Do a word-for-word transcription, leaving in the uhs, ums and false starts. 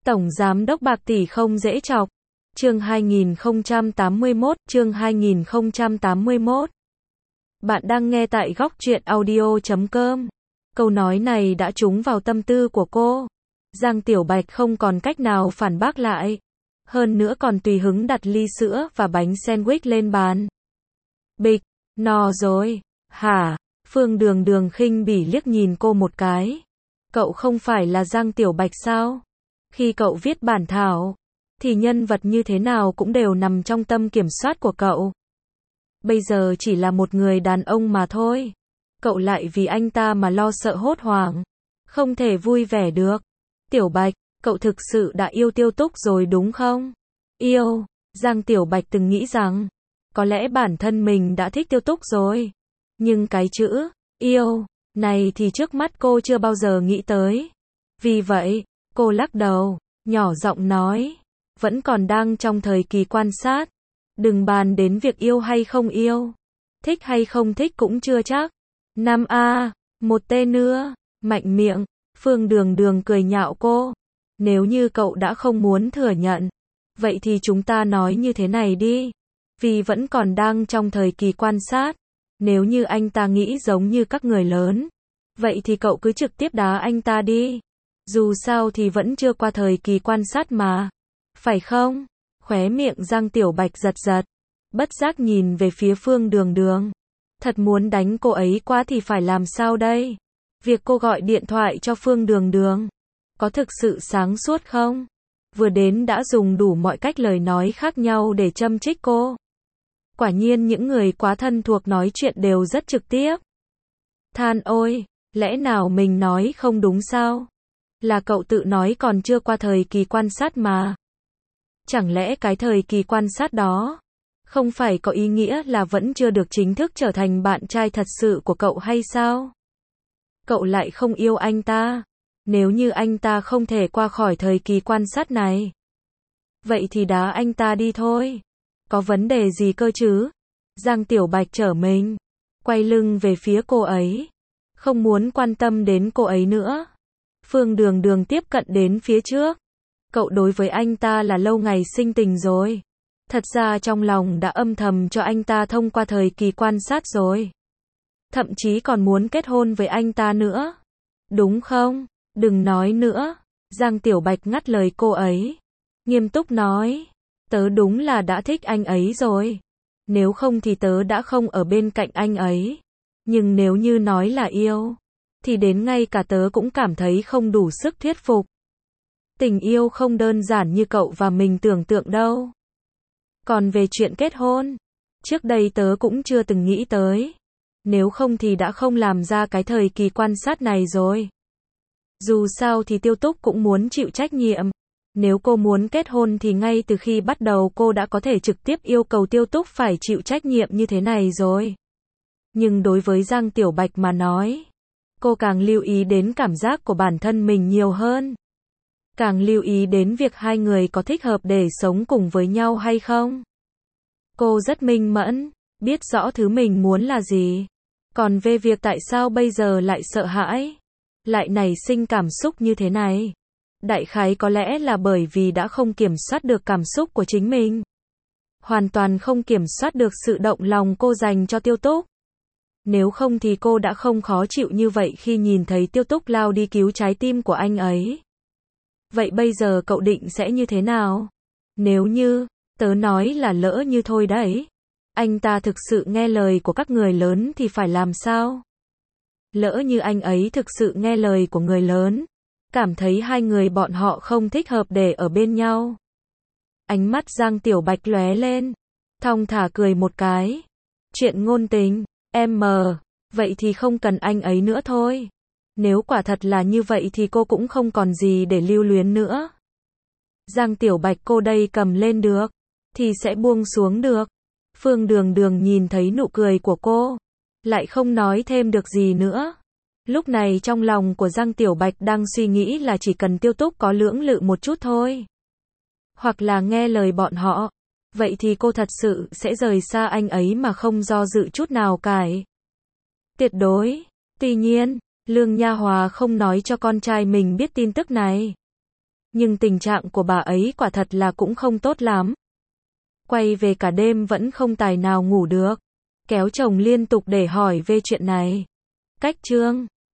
Tổng giám đốc bạc tỷ không dễ chọc. Chương hai nghìn không trăm tám mươi mốt, chương hai nghìn không trăm tám mươi mốt. Bạn đang nghe tại góc truyện audio chấm com. Câu nói này đã trúng vào tâm tư của cô. Giang Tiểu Bạch không còn cách nào phản bác lại. Hơn nữa còn tùy hứng đặt ly sữa và bánh sandwich lên bàn. Bịch, no rồi. Hả? Phương Đường Đường khinh bỉ liếc nhìn cô một cái. Cậu không phải là Giang Tiểu Bạch sao? Khi cậu viết bản thảo, thì nhân vật như thế nào cũng đều nằm trong tâm kiểm soát của cậu. Bây giờ chỉ là một người đàn ông mà thôi. Cậu lại vì anh ta mà lo sợ hốt hoảng. Không thể vui vẻ được. Tiểu Bạch, cậu thực sự đã yêu Tiêu Túc rồi đúng không? Yêu, Giang Tiểu Bạch từng nghĩ rằng, có lẽ bản thân mình đã thích Tiêu Túc rồi. Nhưng cái chữ, yêu, này thì trước mắt cô chưa bao giờ nghĩ tới. Vì vậy, cô lắc đầu, nhỏ giọng nói, vẫn còn đang trong thời kỳ quan sát. Đừng bàn đến việc yêu hay không yêu. Thích hay không thích cũng chưa chắc. Năm A, một T nữa, mạnh miệng, Phương Đường Đường cười nhạo cô. Nếu như cậu đã không muốn thừa nhận, vậy thì chúng ta nói như thế này đi. Vì vẫn còn đang trong thời kỳ quan sát. Nếu như anh ta nghĩ giống như các người lớn, vậy thì cậu cứ trực tiếp đá anh ta đi. Dù sao thì vẫn chưa qua thời kỳ quan sát mà. Phải không? Khóe miệng Giang Tiểu Bạch giật giật. Bất giác nhìn về phía Phương Đường Đường. Thật muốn đánh cô ấy quá thì phải làm sao đây? Việc cô gọi điện thoại cho Phương Đường Đường, có thực sự sáng suốt không? Vừa đến đã dùng đủ mọi cách lời nói khác nhau để châm chích cô. Quả nhiên những người quá thân thuộc nói chuyện đều rất trực tiếp. Than ôi, lẽ nào mình nói không đúng sao? Là cậu tự nói còn chưa qua thời kỳ quan sát mà. Chẳng lẽ cái thời kỳ quan sát đó không phải có ý nghĩa là vẫn chưa được chính thức trở thành bạn trai thật sự của cậu hay sao? Cậu lại không yêu anh ta. Nếu như anh ta không thể qua khỏi thời kỳ quan sát này, vậy thì đá anh ta đi thôi. Có vấn đề gì cơ chứ? Giang Tiểu Bạch trở mình, quay lưng về phía cô ấy. Không muốn quan tâm đến cô ấy nữa. Phương Đường Đường tiếp cận đến phía trước. Cậu đối với anh ta là lâu ngày sinh tình rồi. Thật ra trong lòng đã âm thầm cho anh ta thông qua thời kỳ quan sát rồi. Thậm chí còn muốn kết hôn với anh ta nữa. Đúng không? Đừng nói nữa. Giang Tiểu Bạch ngắt lời cô ấy. Nghiêm túc nói. Tớ đúng là đã thích anh ấy rồi. Nếu không thì tớ đã không ở bên cạnh anh ấy. Nhưng nếu như nói là yêu, thì đến ngay cả tớ cũng cảm thấy không đủ sức thuyết phục. Tình yêu không đơn giản như cậu và mình tưởng tượng đâu. Còn về chuyện kết hôn, trước đây tớ cũng chưa từng nghĩ tới. Nếu không thì đã không làm ra cái thời kỳ quan sát này rồi. Dù sao thì Tiêu Túc cũng muốn chịu trách nhiệm. Nếu cô muốn kết hôn thì ngay từ khi bắt đầu cô đã có thể trực tiếp yêu cầu Tiêu Túc phải chịu trách nhiệm như thế này rồi. Nhưng đối với Giang Tiểu Bạch mà nói, cô càng lưu ý đến cảm giác của bản thân mình nhiều hơn. Càng lưu ý đến việc hai người có thích hợp để sống cùng với nhau hay không. Cô rất minh mẫn, biết rõ thứ mình muốn là gì. Còn về việc tại sao bây giờ lại sợ hãi, lại nảy sinh cảm xúc như thế này, đại khái có lẽ là bởi vì đã không kiểm soát được cảm xúc của chính mình. Hoàn toàn không kiểm soát được sự động lòng cô dành cho Tiêu Túc. Nếu không thì cô đã không khó chịu như vậy khi nhìn thấy Tiêu Túc lao đi cứu trái tim của anh ấy. Vậy bây giờ cậu định sẽ như thế nào? Nếu như, tớ nói là lỡ như thôi đấy. Anh ta thực sự nghe lời của các người lớn thì phải làm sao? Lỡ như anh ấy thực sự nghe lời của người lớn, cảm thấy hai người bọn họ không thích hợp để ở bên nhau. Ánh mắt Giang Tiểu Bạch lóe lên, thong thả cười một cái. Chuyện ngôn tình, em mờ, vậy thì không cần anh ấy nữa thôi. Nếu quả thật là như vậy thì cô cũng không còn gì để lưu luyến nữa. Giang Tiểu Bạch cô đây cầm lên được, thì sẽ buông xuống được. Phương Đường Đường nhìn thấy nụ cười của cô, lại không nói thêm được gì nữa. Lúc này trong lòng của Giang Tiểu Bạch đang suy nghĩ là chỉ cần Tiêu Túc có lưỡng lự một chút thôi, hoặc là nghe lời bọn họ, vậy thì cô thật sự sẽ rời xa anh ấy mà không do dự chút nào cả. Tuyệt đối. Tuy nhiên, Lương Nha Hòa không nói cho con trai mình biết tin tức này. nhưng tình trạng của bà ấy quả thật là cũng không tốt lắm. Quay về cả đêm vẫn không tài nào ngủ được. Kéo chồng liên tục để hỏi về chuyện này. Cách chương